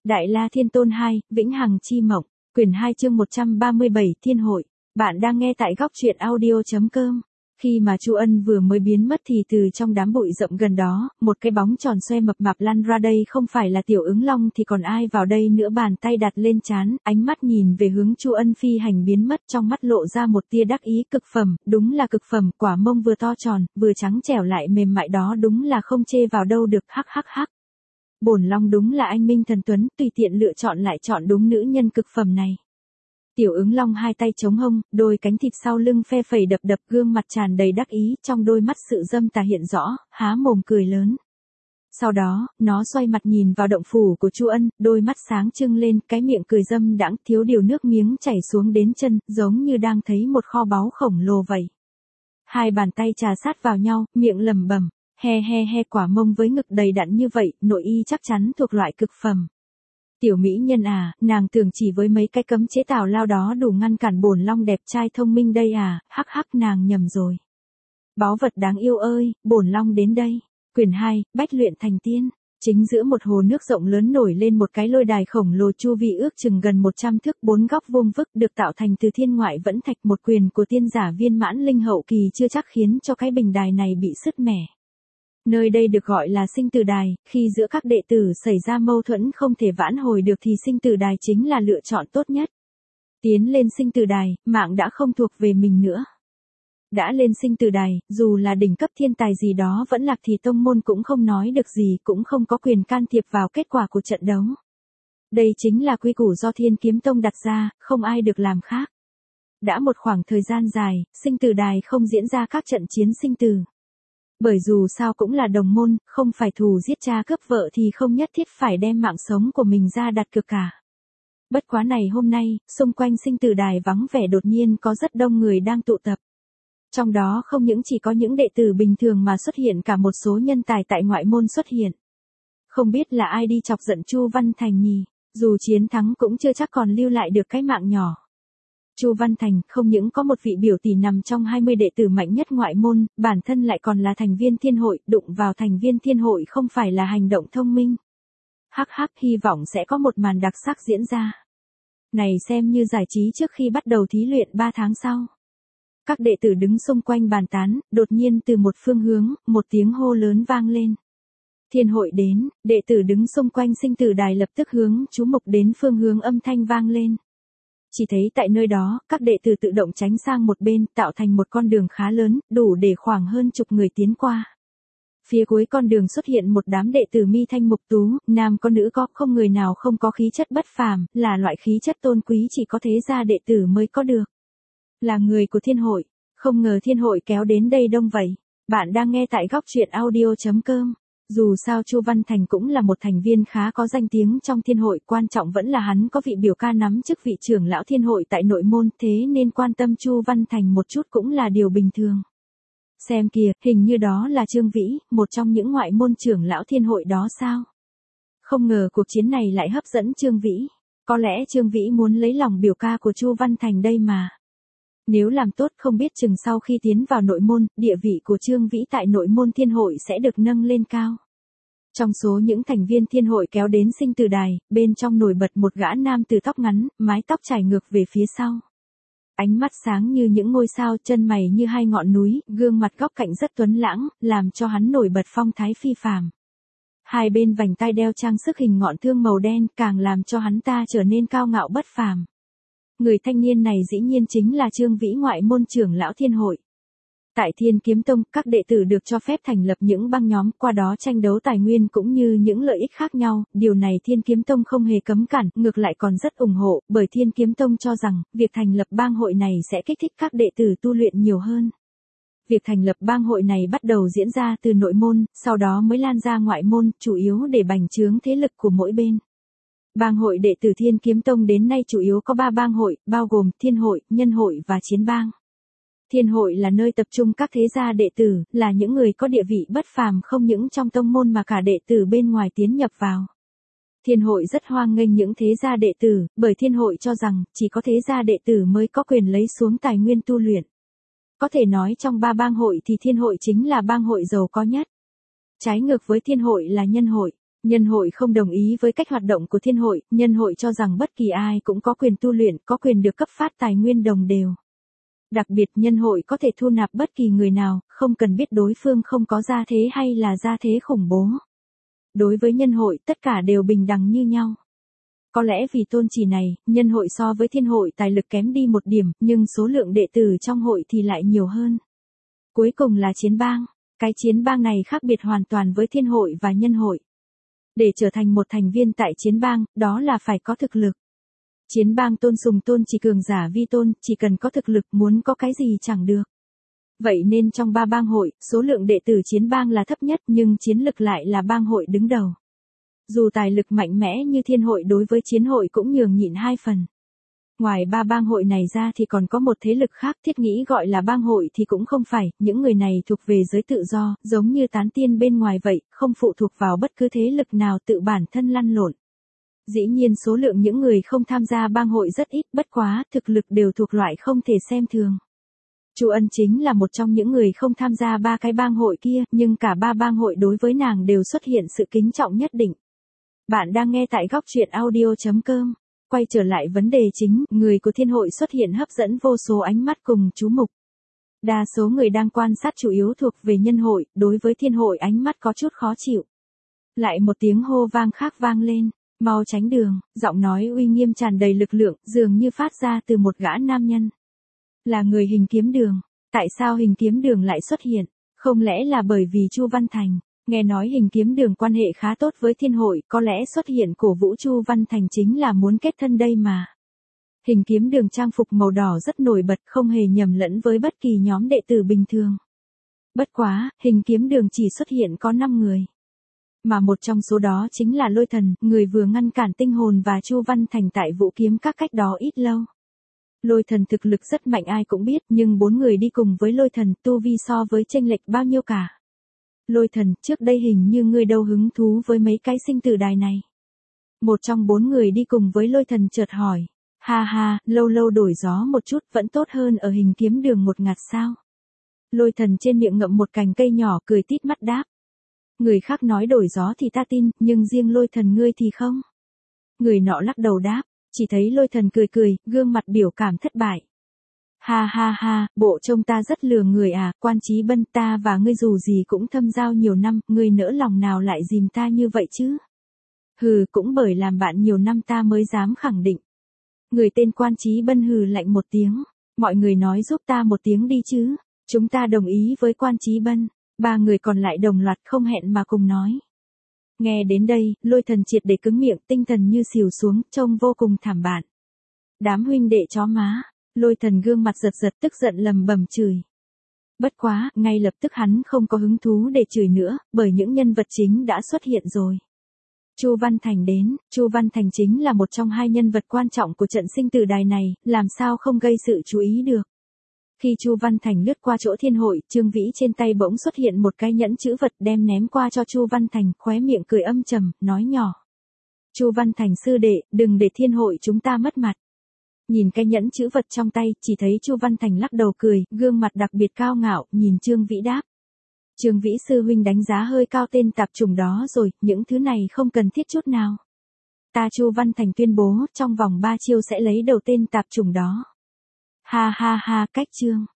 Đại La Thiên Tôn 2, Vĩnh Hằng Chi Mộng, quyển 2 chương 137 Thiên Hội. Bạn đang nghe tại góc truyện audio.com. Khi mà Chu Ân vừa mới biến mất thì từ trong đám bụi rậm gần đó, một cái bóng tròn xoe mập mạp lăn ra đây, không phải là Tiểu Ứng Long thì còn ai vào đây nữa. Bàn tay đặt lên trán, ánh mắt nhìn về hướng Chu Ân phi hành biến mất, trong mắt lộ ra một tia đắc ý. Cực phẩm, đúng là cực phẩm, quả mông vừa to tròn, vừa trắng trẻo lại mềm mại đó đúng là không chê vào đâu được. Hắc hắc hắc. Bổn Long đúng là anh minh thần tuấn, tùy tiện lựa chọn lại chọn đúng nữ nhân cực phẩm này. Tiểu Ứng Long hai tay chống hông, đôi cánh thịt sau lưng phe phẩy đập đập, gương mặt tràn đầy đắc ý, trong đôi mắt sự dâm tà hiện rõ, há mồm cười lớn. Sau đó, nó xoay mặt nhìn vào động phủ của Chu Ân, đôi mắt sáng trưng lên, cái miệng cười dâm đãng, thiếu điều nước miếng chảy xuống đến chân, giống như đang thấy một kho báu khổng lồ vậy. Hai bàn tay trà sát vào nhau, miệng lẩm bẩm, he he he, quả mông với ngực đầy đặn như vậy, nội y chắc chắn thuộc loại cực phẩm. Tiểu mỹ nhân à, nàng tưởng chỉ với mấy cái cấm chế tào lao đó đủ ngăn cản bổn Long đẹp trai thông minh đây à, hắc hắc, nàng nhầm rồi. Báu vật đáng yêu ơi, bổn Long đến đây. Quyển 2, Bách luyện thành tiên. Chính giữa một hồ nước rộng lớn nổi lên một cái lôi đài khổng lồ, chu vi ước chừng gần 100 thước, bốn góc vuông vức, được tạo thành từ thiên ngoại vẫn thạch. Một quyền của tiên giả viên mãn linh hậu kỳ chưa chắc khiến cho cái bình đài này bị sứt mẻ. Nơi đây được gọi là sinh tử đài, khi giữa các đệ tử xảy ra mâu thuẫn không thể vãn hồi được thì sinh tử đài chính là lựa chọn tốt nhất. Tiến lên sinh tử đài, mạng đã không thuộc về mình nữa. Đã lên sinh tử đài, dù là đỉnh cấp thiên tài gì đó vẫn lạc thì tông môn cũng không nói được gì, cũng không có quyền can thiệp vào kết quả của trận đấu. Đây chính là quy củ do Thiên Kiếm Tông đặt ra, không ai được làm khác. Đã một khoảng thời gian dài, sinh tử đài không diễn ra các trận chiến sinh tử. Bởi dù sao cũng là đồng môn, không phải thù giết cha cướp vợ thì không nhất thiết phải đem mạng sống của mình ra đặt cược cả. Bất quá này hôm nay, xung quanh sinh tử đài vắng vẻ, đột nhiên có rất đông người đang tụ tập. Trong đó không những chỉ có những đệ tử bình thường mà xuất hiện cả một số nhân tài tại ngoại môn xuất hiện. Không biết là ai đi chọc giận Chu Văn Thành nhỉ, dù chiến thắng cũng chưa chắc còn lưu lại được cái mạng nhỏ. Chu Văn Thành không những có một vị biểu tỷ nằm trong 20 đệ tử mạnh nhất ngoại môn, bản thân lại còn là thành viên thiên hội, đụng vào thành viên thiên hội không phải là hành động thông minh. Hắc hắc, hy vọng sẽ có một màn đặc sắc diễn ra. Này xem như giải trí trước khi bắt đầu thí luyện 3 tháng sau. Các đệ tử đứng xung quanh bàn tán, đột nhiên từ một phương hướng, một tiếng hô lớn vang lên. Thiên hội đến, đệ tử đứng xung quanh sinh tử đài lập tức hướng chú mục đến phương hướng âm thanh vang lên. Chỉ thấy tại nơi đó, các đệ tử tự động tránh sang một bên, tạo thành một con đường khá lớn, đủ để khoảng hơn chục người tiến qua. Phía cuối con đường xuất hiện một đám đệ tử mi thanh mục tú, nam có nữ có, không người nào không có khí chất bất phàm, là loại khí chất tôn quý chỉ có thế gia đệ tử mới có được. Là người của thiên hội, không ngờ thiên hội kéo đến đây đông vậy. Bạn đang nghe tại góc truyện audio.com. Dù sao Chu Văn Thành cũng là một thành viên khá có danh tiếng trong thiên hội, quan trọng vẫn là hắn có vị biểu ca nắm chức vị trưởng lão thiên hội tại nội môn, thế nên quan tâm Chu Văn Thành một chút cũng là điều bình thường. Xem kìa, hình như đó là Trương Vĩ, một trong những ngoại môn trưởng lão thiên hội đó sao? Không ngờ cuộc chiến này lại hấp dẫn Trương Vĩ. Có lẽ Trương Vĩ muốn lấy lòng biểu ca của Chu Văn Thành đây mà. Nếu làm tốt không biết chừng sau khi tiến vào nội môn, địa vị của Trương Vĩ tại nội môn thiên hội sẽ được nâng lên cao. Trong số những thành viên thiên hội kéo đến sinh tử đài, bên trong nổi bật một gã nam tử tóc ngắn, mái tóc trải ngược về phía sau. Ánh mắt sáng như những ngôi sao, chân mày như hai ngọn núi, gương mặt góc cạnh rất tuấn lãng, làm cho hắn nổi bật phong thái phi phàm. Hai bên vành tai đeo trang sức hình ngọn thương màu đen, càng làm cho hắn ta trở nên cao ngạo bất phàm. Người thanh niên này dĩ nhiên chính là Trương Vĩ, ngoại môn trưởng lão thiên hội. Tại Thiên Kiếm Tông, các đệ tử được cho phép thành lập những bang nhóm, qua đó tranh đấu tài nguyên cũng như những lợi ích khác nhau. Điều này Thiên Kiếm Tông không hề cấm cản, ngược lại còn rất ủng hộ, bởi Thiên Kiếm Tông cho rằng, việc thành lập bang hội này sẽ kích thích các đệ tử tu luyện nhiều hơn. Việc thành lập bang hội này bắt đầu diễn ra từ nội môn, sau đó mới lan ra ngoại môn, chủ yếu để bành trướng thế lực của mỗi bên. Bang hội đệ tử Thiên Kiếm Tông đến nay chủ yếu có 3 bang hội, bao gồm Thiên hội, Nhân hội và Chiến bang. Thiên hội là nơi tập trung các thế gia đệ tử, là những người có địa vị bất phàm không những trong tông môn mà cả đệ tử bên ngoài tiến nhập vào. Thiên hội rất hoan nghênh những thế gia đệ tử, bởi thiên hội cho rằng chỉ có thế gia đệ tử mới có quyền lấy xuống tài nguyên tu luyện. Có thể nói trong 3 bang hội thì thiên hội chính là bang hội giàu có nhất. Trái ngược với thiên hội là nhân hội. Nhân hội không đồng ý với cách hoạt động của thiên hội, nhân hội cho rằng bất kỳ ai cũng có quyền tu luyện, có quyền được cấp phát tài nguyên đồng đều. Đặc biệt nhân hội có thể thu nạp bất kỳ người nào, không cần biết đối phương không có gia thế hay là gia thế khủng bố. Đối với nhân hội, tất cả đều bình đẳng như nhau. Có lẽ vì tôn chỉ này, nhân hội so với thiên hội tài lực kém đi một điểm, nhưng số lượng đệ tử trong hội thì lại nhiều hơn. Cuối cùng là chiến bang. Cái chiến bang này khác biệt hoàn toàn với thiên hội và nhân hội. Để trở thành một thành viên tại chiến bang, đó là phải có thực lực. Chiến bang tôn sùng tôn chỉ cường giả vi tôn, chỉ cần có thực lực muốn có cái gì chẳng được. Vậy nên trong 3 bang hội, số lượng đệ tử chiến bang là thấp nhất nhưng chiến lực lại là bang hội đứng đầu. Dù tài lực mạnh mẽ như thiên hội đối với chiến hội cũng nhường nhịn 2 phần. Ngoài 3 bang hội này ra thì còn có một thế lực khác, thiết nghĩ gọi là bang hội thì cũng không phải, những người này thuộc về giới tự do, giống như tán tiên bên ngoài vậy, không phụ thuộc vào bất cứ thế lực nào, tự bản thân lăn lộn. Dĩ nhiên số lượng những người không tham gia bang hội rất ít, bất quá, thực lực đều thuộc loại không thể xem thường. Chu Ân chính là một trong những người không tham gia 3 cái bang hội kia, nhưng cả 3 bang hội đối với nàng đều xuất hiện sự kính trọng nhất định. Bạn đang nghe tại góc truyện audio.com. Quay trở lại vấn đề chính, người của thiên hội xuất hiện hấp dẫn vô số ánh mắt cùng chú mục. Đa số người đang quan sát chủ yếu thuộc về nhân hội, đối với thiên hội ánh mắt có chút khó chịu. Lại một tiếng hô vang khác vang lên, mau tránh đường, giọng nói uy nghiêm tràn đầy lực lượng, dường như phát ra từ một gã nam nhân. Là người Hình Kiếm Đường, tại sao Hình Kiếm Đường lại xuất hiện, không lẽ là bởi vì Chu Văn Thành? Nghe nói Hình Kiếm Đường quan hệ khá tốt với thiên hội, có lẽ xuất hiện cổ vũ Chu Văn Thành chính là muốn kết thân đây mà. Hình Kiếm Đường trang phục màu đỏ rất nổi bật, không hề nhầm lẫn với bất kỳ nhóm đệ tử bình thường. Bất quá, Hình Kiếm Đường chỉ xuất hiện có 5 người. Mà một trong số đó chính là Lôi Thần, người vừa ngăn cản Tinh Hồn và Chu Văn Thành tại Vũ Kiếm Các cách đó ít lâu. Lôi Thần thực lực rất mạnh ai cũng biết, nhưng 4 người đi cùng với Lôi Thần tu vi so với chênh lệch bao nhiêu cả. Lôi Thần, trước đây hình như ngươi đâu hứng thú với mấy cái sinh tử đài này. Một trong 4 người đi cùng với Lôi Thần chợt hỏi. Ha ha, lâu lâu đổi gió một chút vẫn tốt hơn ở Hình Kiếm Đường một ngạt sao. Lôi Thần trên miệng ngậm một cành cây nhỏ cười tít mắt đáp. Người khác nói đổi gió thì ta tin, nhưng riêng Lôi Thần ngươi thì không. Người nọ lắc đầu đáp, chỉ thấy Lôi Thần cười cười, gương mặt biểu cảm thất bại. Ha ha ha, bộ trông ta rất lừa người à, Quan Chí Bân, ta và ngươi dù gì cũng thâm giao nhiều năm, ngươi nỡ lòng nào lại dìm ta như vậy chứ? Hừ, cũng bởi làm bạn nhiều năm ta mới dám khẳng định. Người tên Quan Chí Bân hừ lạnh một tiếng, mọi người nói giúp ta một tiếng đi chứ, chúng ta đồng ý với Quan Chí Bân. 3 người còn lại đồng loạt không hẹn mà cùng nói. Nghe đến đây, Lôi Thần triệt để cứng miệng, tinh thần như xỉu xuống, trông vô cùng thảm bại. Đám huynh đệ chó má. Lôi Thần gương mặt giật giật tức giận lầm bầm chửi. Bất quá, ngay lập tức hắn không có hứng thú để chửi nữa, bởi những nhân vật chính đã xuất hiện rồi. Chu Văn Thành đến, Chu Văn Thành chính là một trong 2 nhân vật quan trọng của trận sinh tử đài này, làm sao không gây sự chú ý được. Khi Chu Văn Thành lướt qua chỗ thiên hội, Trương Vĩ trên tay bỗng xuất hiện một cái nhẫn chữ vật đem ném qua cho Chu Văn Thành, khóe miệng cười âm trầm, nói nhỏ. Chu Văn Thành sư đệ, đừng để thiên hội chúng ta mất mặt. Nhìn cái nhẫn chữ vật trong tay, chỉ thấy Chu Văn Thành lắc đầu cười, gương mặt đặc biệt cao ngạo, nhìn Trương Vĩ đáp. Trương Vĩ sư huynh đánh giá hơi cao tên tạp chủng đó rồi, những thứ này không cần thiết chút nào. Ta Chu Văn Thành tuyên bố, trong vòng 3 chiêu sẽ lấy đầu tên tạp chủng đó. Ha ha ha, cách chương.